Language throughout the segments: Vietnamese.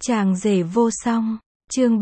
Chàng rể vô song, chương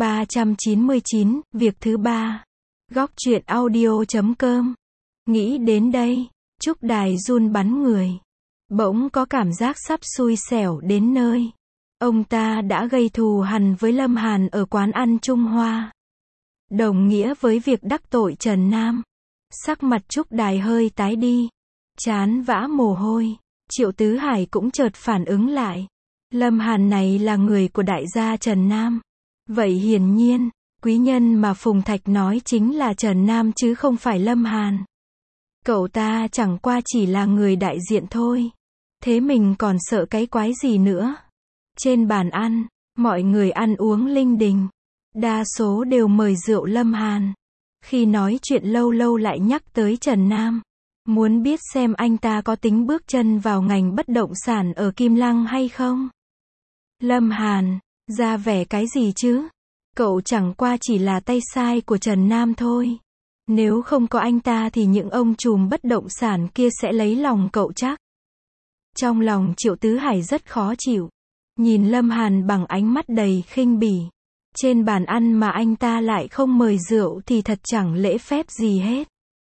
399, việc thứ 3. Góc truyện audio.com. Nghĩ đến đây, Trúc Đài run bắn người. Bỗng có cảm giác sắp xui xẻo đến nơi. Ông ta đã gây thù hằn với Lâm Hàn ở quán ăn Trung Hoa. Đồng nghĩa với việc đắc tội Trần Nam. Sắc mặt Trúc Đài hơi tái đi. Trán vã mồ hôi. Triệu Tứ Hải cũng chợt phản ứng lại. Lâm Hàn này là người của đại gia Trần Nam. Vậy hiển nhiên, quý nhân mà Phùng Thạch nói chính là Trần Nam chứ không phải Lâm Hàn. Cậu ta chẳng qua chỉ là người đại diện thôi. Thế mình còn sợ cái quái gì nữa. Trên bàn ăn, mọi người ăn uống linh đình. Đa số đều mời rượu Lâm Hàn. Khi nói chuyện lâu lâu lại nhắc tới Trần Nam. Muốn biết xem anh ta có tính bước chân vào ngành bất động sản ở Kim Lăng hay không? Lâm Hàn, ra vẻ cái gì chứ? Cậu chẳng qua chỉ là tay sai của Trần Nam thôi. Nếu không có anh ta thì những ông trùm bất động sản kia sẽ lấy lòng cậu chắc. Trong lòng Triệu Tứ Hải rất khó chịu. Nhìn Lâm Hàn bằng ánh mắt đầy khinh bỉ. Trên bàn ăn mà anh ta lại không mời rượu thì thật chẳng lễ phép gì hết.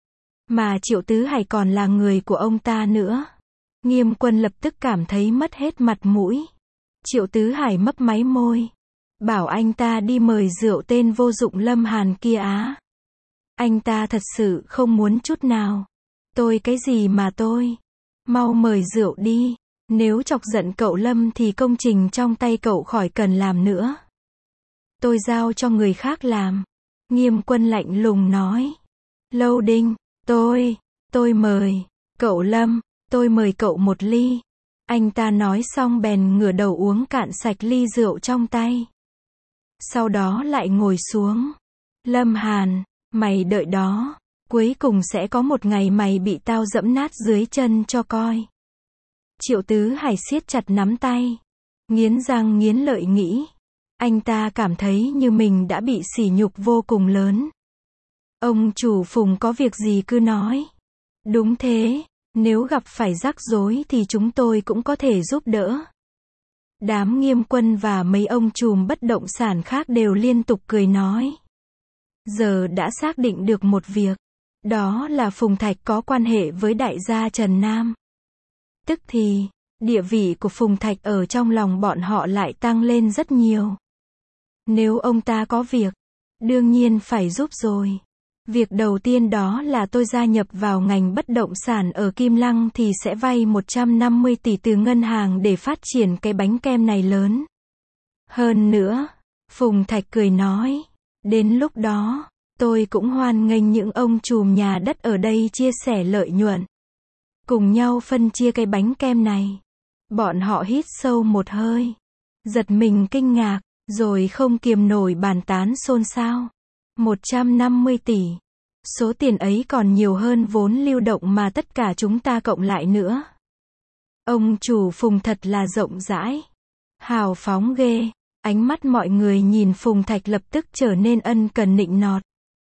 Mà Triệu Tứ Hải còn là người của ông ta nữa. Nghiêm Quân lập tức cảm thấy mất hết mặt mũi. Triệu Tứ Hải mấp máy môi. Bảo anh ta đi mời rượu tên vô dụng Lâm Hàn kia á. Anh ta thật sự không muốn chút nào. Tôi cái gì mà tôi. Mau mời rượu đi. Nếu chọc giận cậu Lâm thì công trình trong tay cậu khỏi cần làm nữa. Tôi giao cho người khác làm. Nghiêm Quân lạnh lùng nói. Lâu Đinh, tôi mời. Cậu Lâm, tôi mời cậu một ly. Anh ta nói xong bèn ngửa đầu uống cạn sạch ly rượu trong tay. Sau đó lại ngồi xuống. Lâm Hàn, mày đợi đó. Cuối cùng sẽ có một ngày mày bị tao dẫm nát dưới chân cho coi. Triệu Tứ Hải siết chặt nắm tay. Nghiến răng nghiến lợi nghĩ. Anh ta cảm thấy như mình đã bị sỉ nhục vô cùng lớn. Ông chủ Phùng có việc gì cứ nói. Đúng thế, nếu gặp phải rắc rối thì chúng tôi cũng có thể giúp đỡ. Đám Nghiêm Quân và mấy ông trùm bất động sản khác đều liên tục cười nói. Giờ đã xác định được một việc. Đó là Phùng Thạch có quan hệ với đại gia Trần Nam. Tức thì, địa vị của Phùng Thạch ở trong lòng bọn họ lại tăng lên rất nhiều. Nếu ông ta có việc, đương nhiên phải giúp rồi. Việc đầu tiên đó là tôi gia nhập vào ngành bất động sản ở Kim Lăng thì sẽ vay 150 tỷ từ ngân hàng để phát triển cái bánh kem này lớn. Hơn nữa, Phùng Thạch cười nói, đến lúc đó, tôi cũng hoan nghênh những ông trùm nhà đất ở đây chia sẻ lợi nhuận. Cùng nhau phân chia cái bánh kem này. Bọn họ hít sâu một hơi. Giật mình kinh ngạc, rồi không kiềm nổi bàn tán xôn xao. 150 tỷ. Số tiền ấy còn nhiều hơn vốn lưu động mà tất cả chúng ta cộng lại nữa. Ông chủ Phùng thật là rộng rãi. Hào phóng ghê. Ánh mắt mọi người nhìn Phùng Thạch lập tức trở nên ân cần nịnh nọt.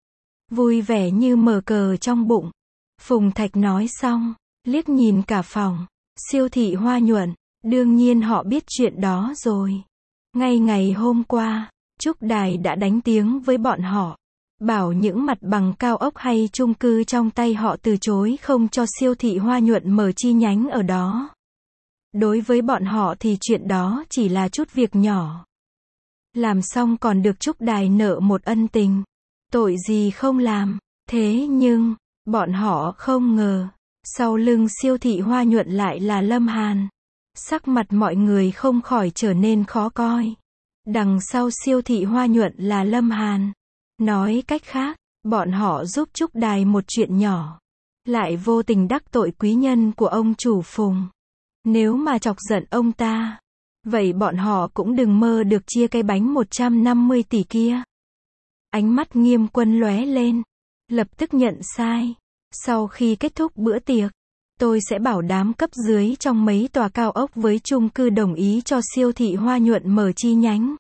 Vui vẻ như mở cờ trong bụng. Phùng Thạch nói xong, liếc nhìn cả phòng. Siêu thị Hoa Nhuận, đương nhiên họ biết chuyện đó rồi. Ngay ngày hôm qua, Trúc Đài đã đánh tiếng với bọn họ. Bảo những mặt bằng cao ốc hay chung cư trong tay họ từ chối không cho siêu thị Hoa Nhuận mở chi nhánh ở đó. Đối với bọn họ thì chuyện đó chỉ là chút việc nhỏ. Làm xong còn được Trúc Đài nợ một ân tình. Tội gì không làm. Thế nhưng, bọn họ không ngờ, sau lưng siêu thị Hoa Nhuận lại là Lâm Hàn. Sắc mặt mọi người không khỏi trở nên khó coi. Đằng sau siêu thị Hoa Nhuận là Lâm Hàn. Nói cách khác, bọn họ giúp Trúc Đài một chuyện nhỏ. Lại vô tình đắc tội quý nhân của ông chủ Phùng. Nếu mà chọc giận ông ta, vậy bọn họ cũng đừng mơ được chia cái bánh 150 tỷ kia. Ánh mắt Nghiêm Quân lóe lên. Lập tức nhận sai. Sau khi kết thúc bữa tiệc, tôi sẽ bảo đám cấp dưới trong mấy tòa cao ốc với chung cư đồng ý cho siêu thị Hoa Nhuận mở chi nhánh.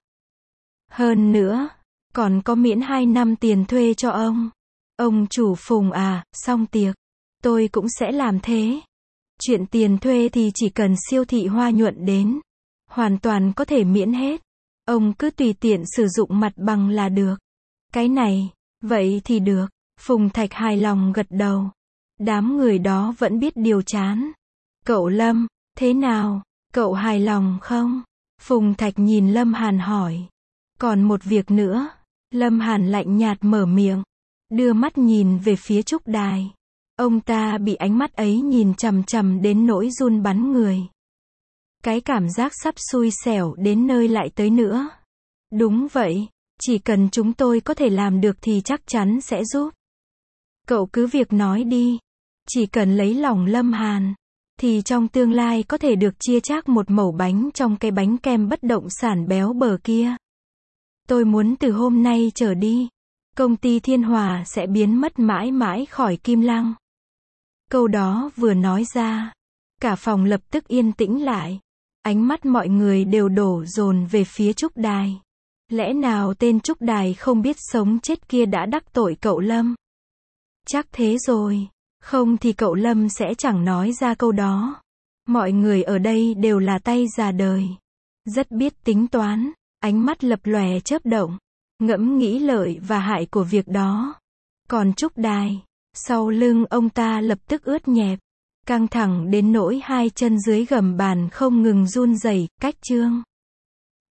Hơn nữa, còn có miễn 2 năm tiền thuê cho ông. Ông chủ Phùng à, xong tiệc. Tôi cũng sẽ làm thế. Chuyện tiền thuê thì chỉ cần siêu thị Hoa Nhuận đến. Hoàn toàn có thể miễn hết. Ông cứ tùy tiện sử dụng mặt bằng là được. Cái này, vậy thì được. Phùng Thạch hài lòng gật đầu. Đám người đó vẫn biết điều chán. Cậu Lâm, thế nào? Cậu hài lòng không? Phùng Thạch nhìn Lâm Hàn hỏi. Còn một việc nữa. Lâm Hàn lạnh nhạt mở miệng. Đưa mắt nhìn về phía Trúc Đài. Ông ta bị ánh mắt ấy nhìn chằm chằm đến nỗi run bắn người. Cái cảm giác sắp xui xẻo đến nơi lại tới nữa. Đúng vậy, chỉ cần chúng tôi có thể làm được thì chắc chắn sẽ giúp. Cậu cứ việc nói đi. Chỉ cần lấy lòng Lâm Hàn, thì trong tương lai có thể được chia chác một mẩu bánh trong cái bánh kem bất động sản béo bở kia. Tôi muốn từ hôm nay trở đi, công ty Thiên Hòa sẽ biến mất mãi mãi khỏi Kim Lăng. Câu đó vừa nói ra, cả phòng lập tức yên tĩnh lại. Ánh mắt mọi người đều đổ dồn về phía Trúc Đài. Lẽ nào tên Trúc Đài không biết sống chết kia đã đắc tội cậu Lâm? Chắc thế rồi, không thì cậu Lâm sẽ chẳng nói ra câu đó. Mọi người ở đây đều là tay già đời, rất biết tính toán, ánh mắt lập lòe chớp động, ngẫm nghĩ lợi và hại của việc đó. Còn Trúc Đài, sau lưng ông ta lập tức ướt nhẹp, căng thẳng đến nỗi hai chân dưới gầm bàn không ngừng run rẩy. Cách chương